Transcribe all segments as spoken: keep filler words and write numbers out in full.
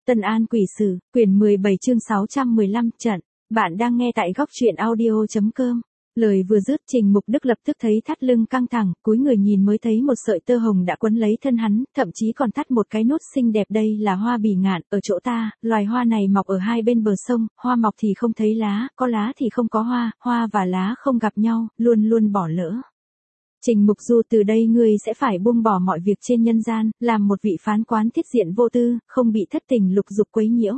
Tân An Quỷ Sử, quyển mười bảy chương sáu trăm mười lăm trận. Bạn đang nghe tại góc truyện audio chấm com. Lời vừa dứt, Trình Mục Đức lập tức thấy thắt lưng căng thẳng, cúi người nhìn mới thấy một sợi tơ hồng đã quấn lấy thân hắn, thậm chí còn thắt một cái nút xinh đẹp. Đây là hoa bỉ ngạn, ở chỗ ta, loài hoa này mọc ở hai bên bờ sông, hoa mọc thì không thấy lá, có lá thì không có hoa, hoa và lá không gặp nhau, luôn luôn bỏ lỡ. Trình Mục Du, từ đây ngươi sẽ phải buông bỏ mọi việc trên nhân gian, làm một vị phán quán thiết diện vô tư, không bị thất tình lục dục quấy nhiễu.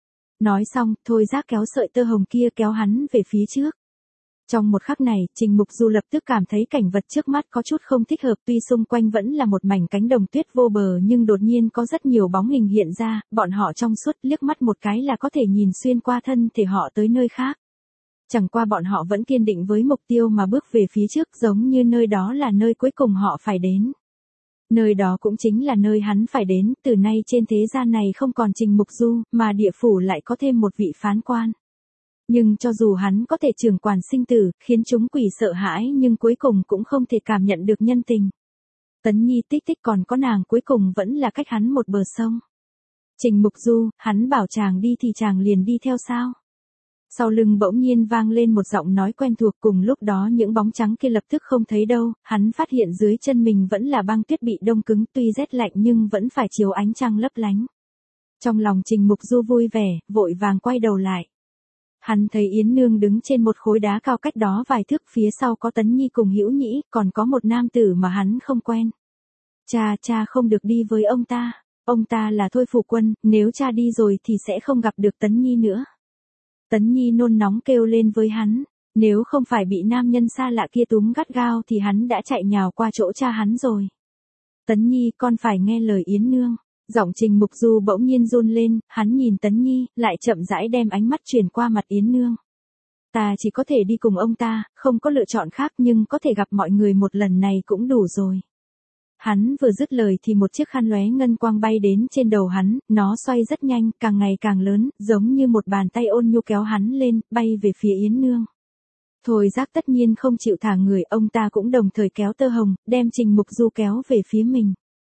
Nói xong, Thôi Giác kéo sợi tơ hồng kia kéo hắn về phía trước. Trong một khắc này, Trình Mục Du lập tức cảm thấy cảnh vật trước mắt có chút không thích hợp, tuy xung quanh vẫn là một mảnh cánh đồng tuyết vô bờ nhưng đột nhiên có rất nhiều bóng hình hiện ra, bọn họ trong suốt, liếc mắt một cái là có thể nhìn xuyên qua thân thể họ tới nơi khác. Chẳng qua bọn họ vẫn kiên định với mục tiêu mà bước về phía trước, giống như nơi đó là nơi cuối cùng họ phải đến. Nơi đó cũng chính là nơi hắn phải đến, từ nay trên thế gian này không còn Trình Mục Du, mà địa phủ lại có thêm một vị phán quan. Nhưng cho dù hắn có thể trưởng quản sinh tử, khiến chúng quỷ sợ hãi nhưng cuối cùng cũng không thể cảm nhận được nhân tình. Tấn Nhi Tích Tích còn có nàng cuối cùng vẫn là cách hắn một bờ sông. Trình Mục Du, hắn bảo chàng đi thì chàng liền đi theo sao? Sau lưng bỗng nhiên vang lên một giọng nói quen thuộc, cùng lúc đó những bóng trắng kia lập tức không thấy đâu, hắn phát hiện dưới chân mình vẫn là băng tuyết bị đông cứng, tuy rét lạnh nhưng vẫn phải chiếu ánh trăng lấp lánh. Trong lòng Trình Mục Du vui vẻ, vội vàng quay đầu lại. Hắn thấy Yến Nương đứng trên một khối đá cao cách đó vài thước, phía sau có Tấn Nhi cùng Hữu Nhĩ, còn có một nam tử mà hắn không quen. Cha, cha không được đi với ông ta, ông ta là Thôi Phủ Quân, nếu cha đi rồi thì sẽ không gặp được Tấn Nhi nữa. Tấn Nhi nôn nóng kêu lên với hắn, nếu không phải bị nam nhân xa lạ kia túm gắt gao thì hắn đã chạy nhào qua chỗ cha hắn rồi. Tấn Nhi, con phải nghe lời Yến Nương. Giọng Trình Mục Du bỗng nhiên run lên, hắn nhìn Tấn Nhi, lại chậm rãi đem ánh mắt chuyển qua mặt Yến Nương. Ta chỉ có thể đi cùng ông ta, không có lựa chọn khác, nhưng có thể gặp mọi người một lần này cũng đủ rồi. Hắn vừa dứt lời thì một chiếc khăn lóe ngân quang bay đến trên đầu hắn, nó xoay rất nhanh, càng ngày càng lớn, giống như một bàn tay ôn nhu kéo hắn lên, bay về phía Yến Nương. Thôi Giác tất nhiên không chịu thả người, ông ta cũng đồng thời kéo tơ hồng, đem Trình Mục Du kéo về phía mình.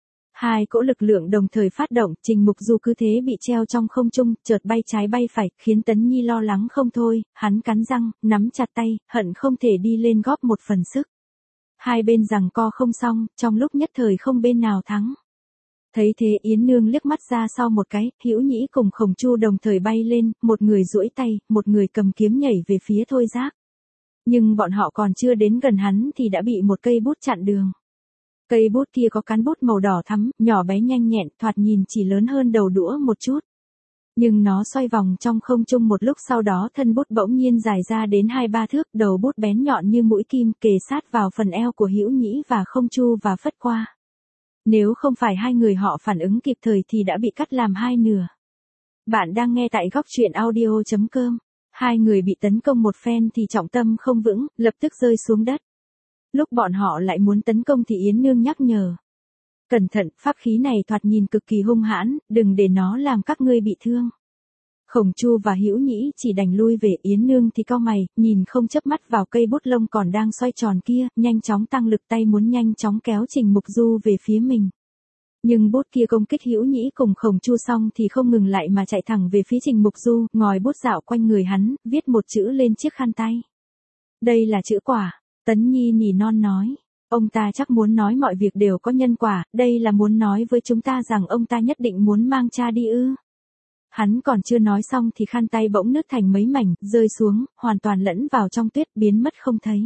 Hai cỗ lực lượng đồng thời phát động, Trình Mục Du cứ thế bị treo trong không trung, chợt bay trái bay phải, khiến Tấn Nhi lo lắng không thôi, hắn cắn răng, nắm chặt tay, hận không thể đi lên góp một phần sức. Hai bên giằng co không xong, trong lúc nhất thời không bên nào thắng. Thấy thế Yến Nương liếc mắt ra sau một cái, Hữu Nhĩ cùng Khổng Chu đồng thời bay lên, một người duỗi tay, một người cầm kiếm nhảy về phía Thôi Giác. Nhưng bọn họ còn chưa đến gần hắn thì đã bị một cây bút chặn đường. Cây bút kia có cán bút màu đỏ thắm, nhỏ bé nhanh nhẹn, thoạt nhìn chỉ lớn hơn đầu đũa một chút. Nhưng nó xoay vòng trong không trung một lúc, sau đó thân bút bỗng nhiên dài ra đến hai ba thước, đầu bút bén nhọn như mũi kim, kề sát vào phần eo của Hữu Nhĩ và Không Chu và phất qua. Nếu không phải hai người họ phản ứng kịp thời thì đã bị cắt làm hai nửa. Bạn đang nghe tại góc truyện audio chấm com. Hai người bị tấn công một phen thì trọng tâm không vững, lập tức rơi xuống đất. Lúc bọn họ lại muốn tấn công thì Yến Nương nhắc nhở. Cẩn thận, pháp khí này thoạt nhìn cực kỳ hung hãn, đừng để nó làm các ngươi bị thương. Khổng Chu và Hữu Nhĩ chỉ đành lui về, Yến Nương thì cau mày, nhìn không chớp mắt vào cây bút lông còn đang xoay tròn kia, nhanh chóng tăng lực tay muốn nhanh chóng kéo Trình Mục Du về phía mình. Nhưng bút kia công kích Hữu Nhĩ cùng Khổng Chu xong thì không ngừng lại mà chạy thẳng về phía Trình Mục Du, ngòi bút dạo quanh người hắn, viết một chữ lên chiếc khăn tay. Đây là chữ quả. Tấn Nhi nỉ non nói, ông ta chắc muốn nói mọi việc đều có nhân quả, đây là muốn nói với chúng ta rằng ông ta nhất định muốn mang cha đi ư. Hắn còn chưa nói xong thì khăn tay bỗng nứt thành mấy mảnh, rơi xuống, hoàn toàn lẫn vào trong tuyết, biến mất không thấy.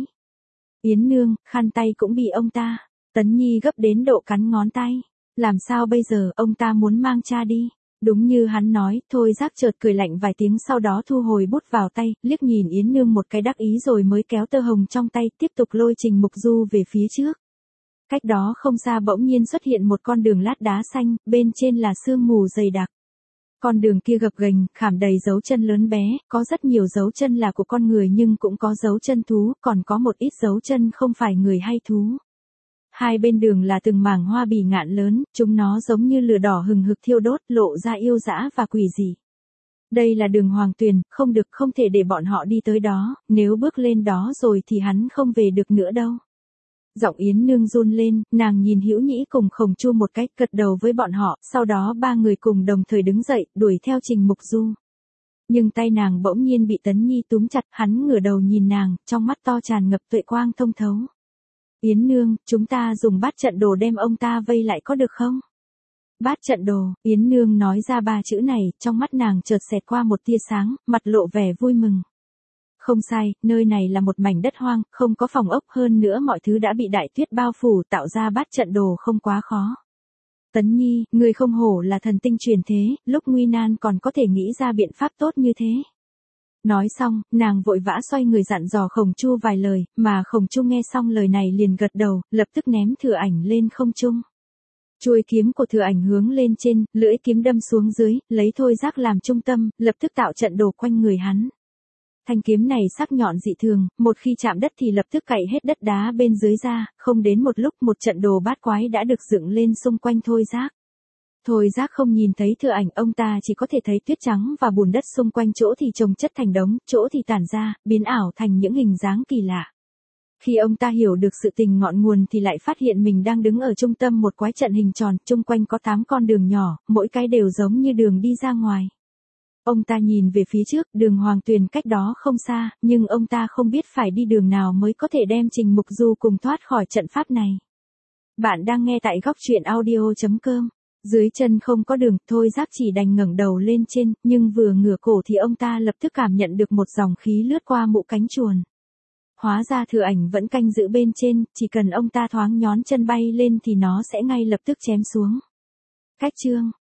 Yến Nương, khăn tay cũng bị ông ta. Tấn Nhi gấp đến độ cắn ngón tay. Làm sao bây giờ, ông ta muốn mang cha đi. Đúng như hắn nói, Thôi Giác chợt cười lạnh vài tiếng, sau đó thu hồi bút vào tay, liếc nhìn Yến Nương một cái đắc ý rồi mới kéo tơ hồng trong tay, tiếp tục lôi Trình Mục Du về phía trước. Cách đó không xa bỗng nhiên xuất hiện một con đường lát đá xanh, bên trên là sương mù dày đặc. Con đường kia gập ghềnh, khảm đầy dấu chân lớn bé, có rất nhiều dấu chân là của con người nhưng cũng có dấu chân thú, còn có một ít dấu chân không phải người hay thú. Hai bên đường là từng mảng hoa bỉ ngạn lớn, chúng nó giống như lửa đỏ hừng hực thiêu đốt, lộ ra yêu dã và quỷ dị. Đây là đường Hoàng Tuyền, không được, không thể để bọn họ đi tới đó, nếu bước lên đó rồi thì hắn không về được nữa đâu. Giọng Yến Nương run lên, nàng nhìn Hữu Nhĩ cùng Khổng Chu một cái, gật đầu với bọn họ, sau đó ba người cùng đồng thời đứng dậy, đuổi theo Trình Mục Du. Nhưng tay nàng bỗng nhiên bị Tấn Nhi túm chặt, hắn ngửa đầu nhìn nàng, trong mắt to tràn ngập tuệ quang thông thấu. Yến Nương, chúng ta dùng bát trận đồ đem ông ta vây lại có được không? Bát trận đồ, Yến Nương nói ra ba chữ này, trong mắt nàng chợt xẹt qua một tia sáng, mặt lộ vẻ vui mừng. Không sai, nơi này là một mảnh đất hoang, không có phòng ốc, hơn nữa mọi thứ đã bị đại tuyết bao phủ, tạo ra bát trận đồ không quá khó. Tấn Nhi, người không hổ là thần tinh truyền thế, lúc nguy nan còn có thể nghĩ ra biện pháp tốt như thế. Nói xong, nàng vội vã xoay người dặn dò Khổng Chu vài lời, mà Khổng Chu nghe xong lời này liền gật đầu, lập tức ném Thừa Ảnh lên không trung. Chuôi kiếm của Thừa Ảnh hướng lên trên, lưỡi kiếm đâm xuống dưới, lấy Thôi Giác làm trung tâm, lập tức tạo trận đồ quanh người hắn. Thanh kiếm này sắc nhọn dị thường, một khi chạm đất thì lập tức cạy hết đất đá bên dưới ra, không đến một lúc một trận đồ bát quái đã được dựng lên xung quanh Thôi Giác. Thôi Giác không nhìn thấy Thừa Ảnh, ông ta chỉ có thể thấy tuyết trắng và bùn đất xung quanh, chỗ thì chồng chất thành đống, chỗ thì tản ra, biến ảo thành những hình dáng kỳ lạ. Khi ông ta hiểu được sự tình ngọn nguồn thì lại phát hiện mình đang đứng ở trung tâm một quái trận hình tròn, chung quanh có tám con đường nhỏ, mỗi cái đều giống như đường đi ra ngoài. Ông ta nhìn về phía trước, đường Hoàng Tuyền cách đó không xa, nhưng ông ta không biết phải đi đường nào mới có thể đem Trình Mục Du cùng thoát khỏi trận pháp này. Bạn đang nghe tại góc truyện audio chấm com. Dưới chân không có đường, Thôi Giác chỉ đành ngẩng đầu lên trên, nhưng vừa ngửa cổ thì ông ta lập tức cảm nhận được một dòng khí lướt qua mũ cánh chuồn. Hóa ra Thừa Ảnh vẫn canh giữ bên trên, chỉ cần ông ta thoáng nhón chân bay lên thì nó sẽ ngay lập tức chém xuống. Cách chương